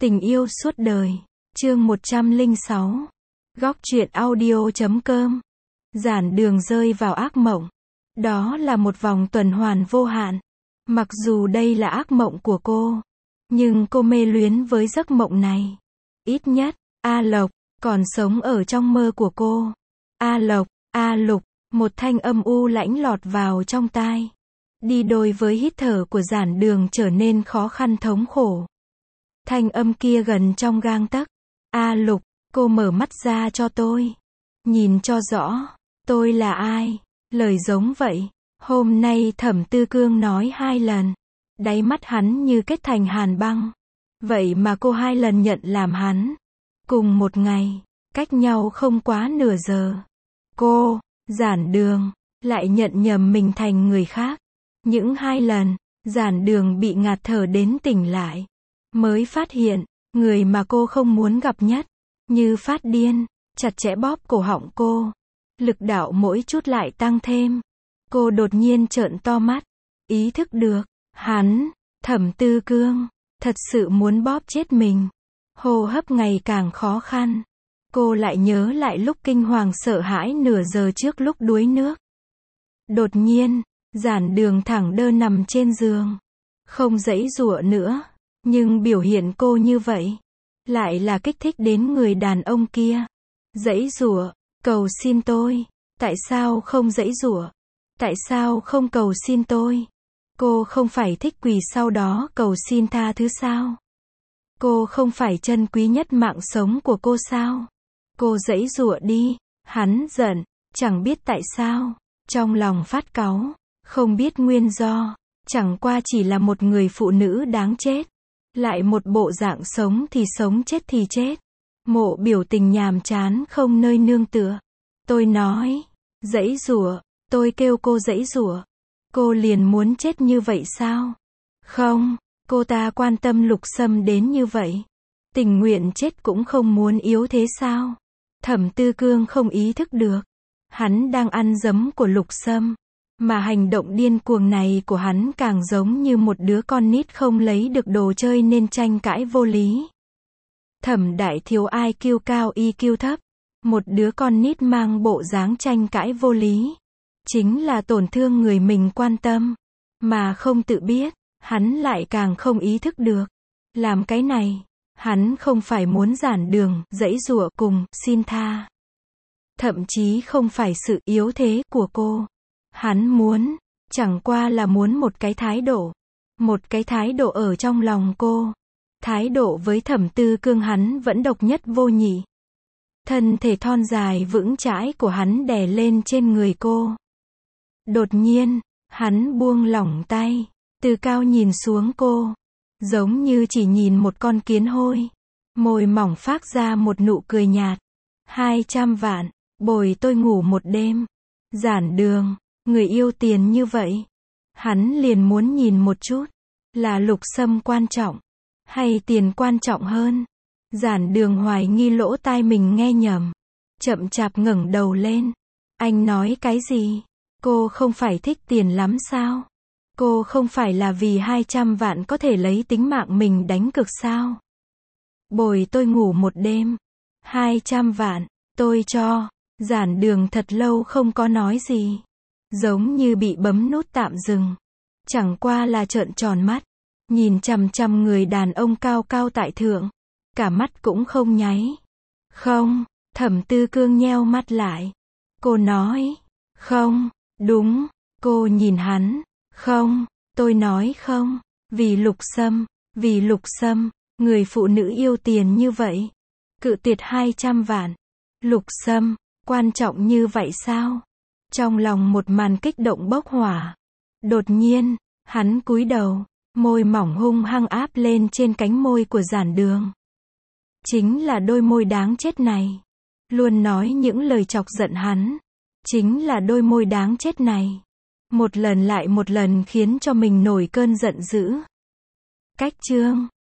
Tình yêu suốt đời. Chương 106. Góc truyện audio.com. Giản Đường rơi vào ác mộng. Đó là một vòng tuần hoàn vô hạn. Mặc dù đây là ác mộng của cô, nhưng cô mê luyến với giấc mộng này. Ít nhất, A Lộc còn sống ở trong mơ của cô. A Lộc, A Lục, một thanh âm u lãnh lọt vào trong tai. Đi đôi với hít thở của Giản Đường trở nên khó khăn thống khổ. Thanh âm kia gần trong gang tấc. A Lục, cô mở mắt ra cho tôi. Nhìn cho rõ, tôi là ai? Lời giống vậy. Hôm nay Thẩm Tư Cương nói 2 lần. Đáy mắt hắn như kết thành hàn băng. Vậy mà cô 2 lần nhận làm hắn. Cùng một ngày, cách nhau không quá nửa giờ. Cô, Giản Đường, lại nhận nhầm mình thành người khác. Những 2 lần, Giản Đường bị ngạt thở đến tỉnh lại. Mới phát hiện, người mà cô không muốn gặp nhất, như phát điên, chặt chẽ bóp cổ họng cô. Lực đạo mỗi chút lại tăng thêm. Cô đột nhiên trợn to mắt, ý thức được, hắn, Thẩm Tư Cương, thật sự muốn bóp chết mình. Hô hấp ngày càng khó khăn. Cô lại nhớ lại lúc kinh hoàng sợ hãi nửa giờ trước lúc đuối nước. Đột nhiên, Giản Đường thẳng đơ nằm trên giường. Không giãy giụa nữa. Nhưng biểu hiện cô như vậy, lại là kích thích đến người đàn ông kia. Giãy giụa, cầu xin tôi. Tại sao không giãy giụa? Tại sao không cầu xin tôi? Cô không phải thích quỳ sau đó cầu xin tha thứ sao? Cô không phải trân quý nhất mạng sống của cô sao? Cô giãy giụa đi. Hắn giận, chẳng biết tại sao, trong lòng phát cáu, không biết nguyên do, chẳng qua chỉ là một người phụ nữ đáng chết. Lại một bộ dạng sống thì sống chết thì chết. Mộ biểu tình nhàm chán không nơi nương tựa. Tôi nói, giãy giụa, tôi kêu cô giãy giụa. Cô liền muốn chết như vậy sao? Không, cô ta quan tâm Lục Sâm đến như vậy. Tình nguyện chết cũng không muốn yếu thế sao? Thẩm Tư Cương không ý thức được. Hắn đang ăn dấm của Lục Sâm. Mà hành động điên cuồng này của hắn càng giống như một đứa con nít không lấy được đồ chơi nên tranh cãi vô lý. Thẩm đại thiếu IQ cao EQ thấp. Một đứa con nít mang bộ dáng tranh cãi vô lý. Chính là tổn thương người mình quan tâm. Mà không tự biết, hắn lại càng không ý thức được. Làm cái này, hắn không phải muốn Giản Đường, giãy giụa cùng, xin tha. Thậm chí không phải sự yếu thế của cô. Hắn muốn, chẳng qua là muốn một cái thái độ. Một cái thái độ ở trong lòng cô. Thái độ với Thẩm Tư Cương hắn vẫn độc nhất vô nhị. Thân thể thon dài vững chãi của hắn đè lên trên người cô. Đột nhiên, hắn buông lỏng tay, từ cao nhìn xuống cô. Giống như chỉ nhìn một con kiến hôi. Môi mỏng phát ra một nụ cười nhạt. 200 vạn, bồi tôi ngủ một đêm. Giản Đường. Người yêu tiền như vậy. Hắn liền muốn nhìn một chút. Là Lục Sâm quan trọng. Hay tiền quan trọng hơn. Giản Đường hoài nghi lỗ tai mình nghe nhầm. Chậm chạp ngẩng đầu lên. Anh nói cái gì? Cô không phải thích tiền lắm sao? Cô không phải là vì 200 vạn có thể lấy tính mạng mình đánh cược sao? Bồi tôi ngủ một đêm. 200 vạn, tôi cho. Giản Đường thật lâu không có nói gì. Giống như bị bấm nút tạm dừng. Chẳng qua là trợn tròn mắt. Nhìn chằm chằm người đàn ông cao cao tại thượng. Cả mắt cũng không nháy. Không, Thẩm Tư Cương nheo mắt lại. Cô nói. Không, đúng. Cô nhìn hắn. Không, tôi nói không. Vì Lục Sâm. Vì Lục Sâm. Người phụ nữ yêu tiền như vậy. Cự tuyệt 200 vạn. Lục Sâm. Quan trọng như vậy sao? Trong lòng một màn kích động bốc hỏa. Đột nhiên, hắn cúi đầu, môi mỏng hung hăng áp lên trên cánh môi của Giản Đường. Chính là đôi môi đáng chết này. Luôn nói những lời chọc giận hắn. Chính là đôi môi đáng chết này. Một lần lại một lần khiến cho mình nổi cơn giận dữ. Cách chương